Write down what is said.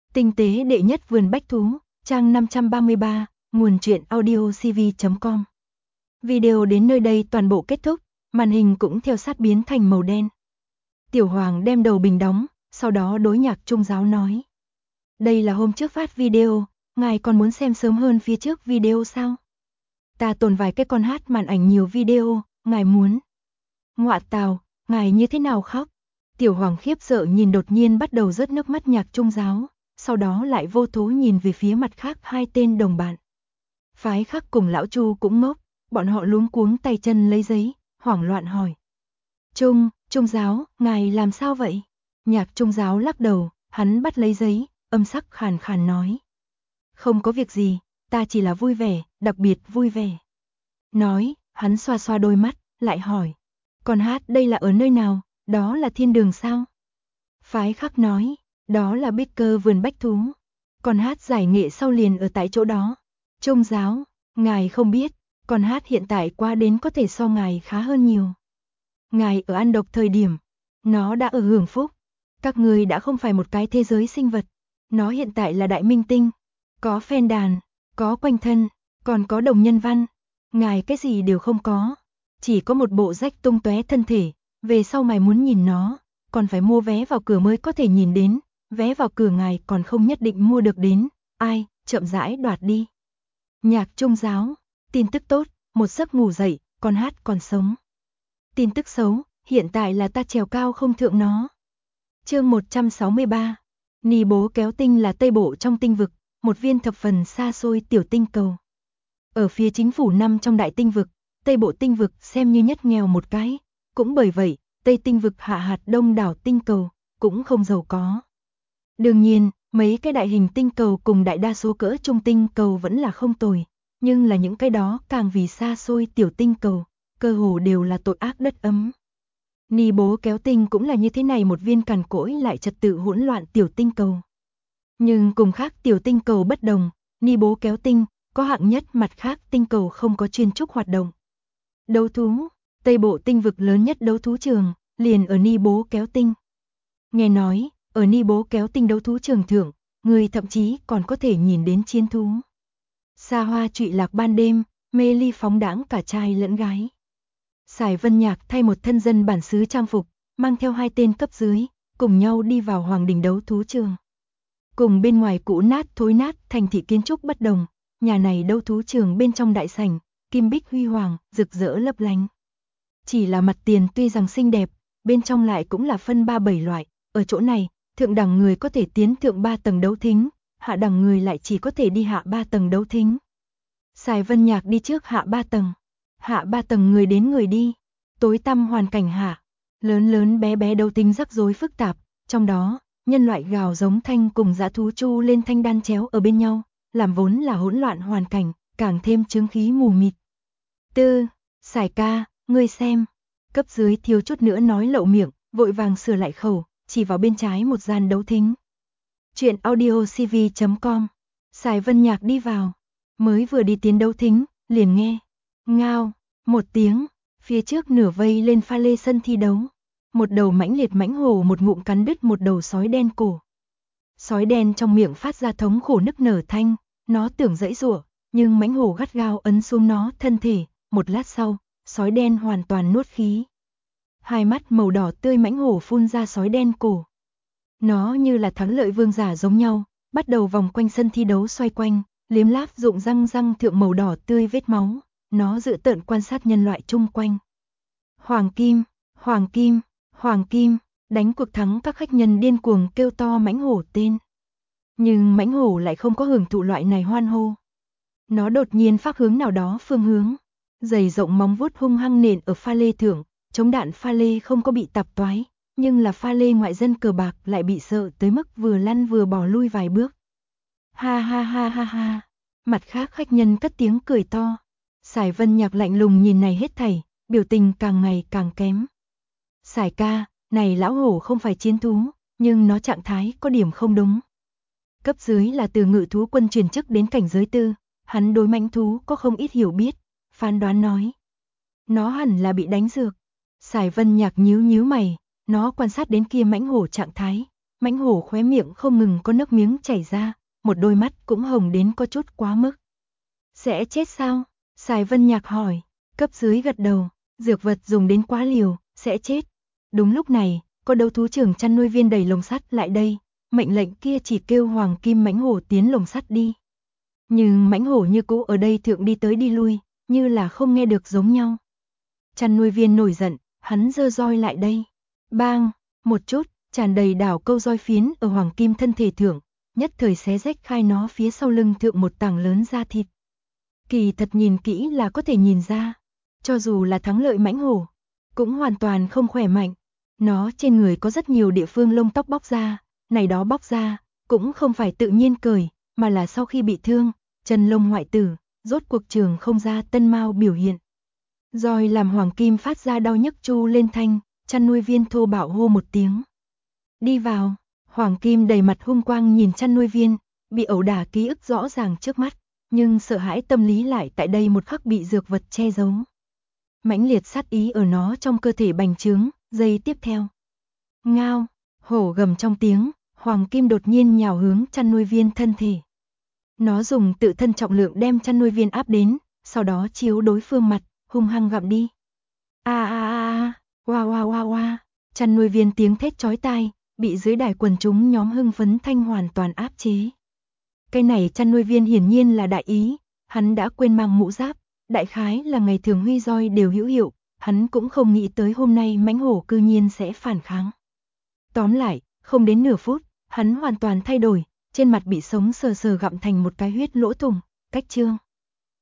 Tinh tế đệ nhất vườn bách thú, trang 533, nguồn truyện audiocv.com. Video đến nơi đây toàn bộ kết thúc, màn hình cũng theo sát biến thành màu đen. Tiểu Hoàng đem đầu bình đóng, sau đó đối Nhạc Trung Giáo nói. Đây là hôm trước phát video, ngài còn muốn xem sớm hơn phía trước video sao? Ta tồn vài cái con hát màn ảnh nhiều video, ngài muốn. Ngọa tào, ngài như thế nào khóc? Tiểu Hoàng khiếp sợ nhìn đột nhiên bắt đầu rớt nước mắt Nhạc Trung Giáo, sau đó lại vô thố nhìn về phía mặt khác hai tên đồng bạn. Phái Khắc cùng lão Chu cũng ngốc, bọn họ luống cuống tay chân lấy giấy, hoảng loạn hỏi. Trung Giáo, ngài làm sao vậy? Nhạc Trung Giáo lắc đầu, hắn bắt lấy giấy, âm sắc khàn khàn nói. Không có việc gì, ta chỉ là vui vẻ, đặc biệt vui vẻ. Nói, hắn xoa xoa đôi mắt, lại hỏi. Còn hát đây là ở nơi nào, đó là thiên đường sao? Phái Khắc nói, đó là bích cơ vườn bách thú. Còn hát giải nghệ sau liền ở tại chỗ đó. Trung Giáo, ngài không biết, còn hát hiện tại qua đến có thể so ngài khá hơn nhiều. Ngài ở ăn độc thời điểm, nó đã ở hưởng phúc. Các người đã không phải một cái thế giới sinh vật. Nó hiện tại là đại minh tinh. Có fan đàn, có quanh thân, còn có đồng nhân văn. Ngài cái gì đều không có. Chỉ có một bộ rách tung tóe thân thể. Về sau mày muốn nhìn nó, còn phải mua vé vào cửa mới có thể nhìn đến. Vé vào cửa ngài còn không nhất định mua được đến. Ai, chậm rãi đoạt đi. Nhạc Trung Giáo, tin tức tốt, một giấc ngủ dậy, con hát còn sống. Tin tức xấu, hiện tại là ta trèo cao không thượng nó. Chương 163. Ni bố kéo tinh là Tây Bộ trong tinh vực, một viên thập phần xa xôi tiểu tinh cầu. Ở phía chính phủ năm trong đại tinh vực, Tây Bộ tinh vực xem như nhất nghèo một cái, cũng bởi vậy, Tây tinh vực hạ hạt đông đảo tinh cầu, cũng không giàu có. Đương nhiên, mấy cái đại hình tinh cầu cùng đại đa số cỡ trung tinh cầu vẫn là không tồi, nhưng là những cái đó càng vì xa xôi tiểu tinh cầu, cơ hồ đều là tội ác đất ấm. Ni bố kéo tinh cũng là như thế này một viên cằn cỗi lại trật tự hỗn loạn tiểu tinh cầu. Nhưng cùng khác tiểu tinh cầu bất đồng, Ni bố kéo tinh có hạng nhất mặt khác tinh cầu không có chuyên trúc hoạt động. Đấu thú, Tây Bộ tinh vực lớn nhất đấu thú trường, liền ở Ni bố kéo tinh. Nghe nói, ở Ni bố kéo tinh đấu thú trường thượng, người thậm chí còn có thể nhìn đến chiến thú. Xa hoa trụy lạc ban đêm, mê ly phóng đãng cả trai lẫn gái. Sải Vân Nhạc thay một thân dân bản xứ trang phục, mang theo hai tên cấp dưới, cùng nhau đi vào Hoàng Đình đấu thú trường. Cùng bên ngoài cũ nát thối nát thành thị kiến trúc bất đồng, nhà này đấu thú trường bên trong đại sảnh, kim bích huy hoàng, rực rỡ lấp lánh. Chỉ là mặt tiền tuy rằng xinh đẹp, bên trong lại cũng là phân 3-7 loại, ở chỗ này, thượng đẳng người có thể tiến thượng 3 tầng đấu thính, hạ đẳng người lại chỉ có thể đi hạ 3 tầng đấu thính. Sải Vân Nhạc đi trước hạ 3 tầng. Hạ 3 tầng người đến người đi, tối tăm hoàn cảnh hạ, lớn lớn bé bé đấu thính rắc rối phức tạp, trong đó, nhân loại gào giống thanh cùng dã thú chu lên thanh đan chéo ở bên nhau, làm vốn là hỗn loạn hoàn cảnh, càng thêm chứng khí mù mịt. Sải ca, ngươi xem, cấp dưới thiếu chút nữa nói lậu miệng, vội vàng sửa lại khẩu, chỉ vào bên trái một gian đấu thính. Chuyện audiocv.com. Sải Vân Nhạc đi vào, mới vừa đi tiến đấu thính, liền nghe ngao một tiếng, phía trước nửa vây lên pha lê sân thi đấu. Một đầu mãnh liệt mãnh hổ một ngụm cắn đứt một đầu sói đen cổ. Sói đen trong miệng phát ra thống khổ nức nở thanh, nó tưởng giãy giụa, nhưng mãnh hổ gắt gao ấn xuống nó thân thể, một lát sau, sói đen hoàn toàn nuốt khí. Hai mắt màu đỏ tươi mãnh hổ phun ra sói đen cổ. Nó như là thắng lợi vương giả giống nhau, bắt đầu vòng quanh sân thi đấu xoay quanh, liếm láp rụng răng thượng màu đỏ tươi vết máu. Nó dự tợn quan sát nhân loại chung quanh. Hoàng Kim, đánh cuộc thắng các khách nhân điên cuồng kêu to mãnh hổ tên. Nhưng mãnh hổ lại không có hưởng thụ loại này hoan hô. Nó đột nhiên phát hướng nào đó phương hướng. Dày rộng móng vuốt hung hăng nện ở pha lê thượng, chống đạn pha lê không có bị tạp toái, nhưng là pha lê ngoại dân cờ bạc lại bị sợ tới mức vừa lăn vừa bỏ lui vài bước. Ha ha ha ha ha, mặt khác khách nhân cất tiếng cười to. Sải Vân Nhạc lạnh lùng nhìn này hết thảy, biểu tình càng ngày càng kém. Sải ca, này lão hổ không phải chiến thú, nhưng nó trạng thái có điểm không đúng. Cấp dưới là từ ngự thú quân truyền chức đến cảnh giới tư, hắn đối mãnh thú có không ít hiểu biết, phán đoán nói. Nó hẳn là bị đánh dược. Sải Vân Nhạc nhíu nhíu mày, nó quan sát đến kia mãnh hổ trạng thái, Mãnh hổ khóe miệng không ngừng có nước miếng chảy ra, một đôi mắt cũng hồng đến có chút quá mức. Sẽ chết sao? Sài Vân Nhạc hỏi. Cấp dưới gật đầu, dược vật dùng đến quá liều, sẽ chết. Đúng lúc này, có đấu thú trưởng chăn nuôi viên đẩy lồng sắt lại đây, mệnh lệnh kia chỉ kêu hoàng kim mãnh hổ tiến lồng sắt đi. Nhưng mãnh hổ như cũ ở đây thượng đi tới đi lui, như là không nghe được giống nhau. Chăn nuôi viên nổi giận, hắn giơ roi lại đây. Bang, một chút, tràn đầy đảo câu roi phiến ở hoàng kim thân thể thượng, nhất thời xé rách khai nó phía sau lưng thượng một tảng lớn da thịt. Kỳ thật nhìn kỹ là có thể nhìn ra, cho dù là thắng lợi mãnh hổ, cũng hoàn toàn không khỏe mạnh. Nó trên người có rất nhiều địa phương lông tóc bóc ra, này đó bóc ra, cũng không phải tự nhiên cởi, mà là sau khi bị thương, chân lông hoại tử, rốt cuộc trường không ra tân mao biểu hiện. Roi làm hoàng kim phát ra đau nhức chu lên thanh, chăn nuôi viên thô bạo hô một tiếng. Đi vào, hoàng kim đầy mặt hung quang nhìn chăn nuôi viên, bị ẩu đả ký ức rõ ràng trước mắt, nhưng sợ hãi tâm lý lại tại đây một khắc bị dược vật che giấu. Mãnh liệt sát ý ở nó trong cơ thể bành trướng, giây tiếp theo. Ngao, hổ gầm trong tiếng, hoàng kim đột nhiên nhào hướng chăn nuôi viên thân thể. Nó dùng tự thân trọng lượng đem chăn nuôi viên áp đến, sau đó chiếu đối phương mặt, hung hăng gặm đi. Oa oa oa oa, chăn nuôi viên tiếng thét chói tai, bị dưới đài quần chúng nhóm hưng phấn thanh hoàn toàn áp chế. Cái này chăn nuôi viên hiển nhiên là đại ý, hắn đã quên mang mũ giáp, đại khái là ngày thường huy roi đều hữu hiệu, hắn cũng không nghĩ tới hôm nay mãnh hổ cư nhiên sẽ phản kháng. Tóm lại, không đến nửa phút, hắn hoàn toàn thay đổi, trên mặt bị sống sờ sờ gặm thành một cái huyết lỗ thủng, cách chương.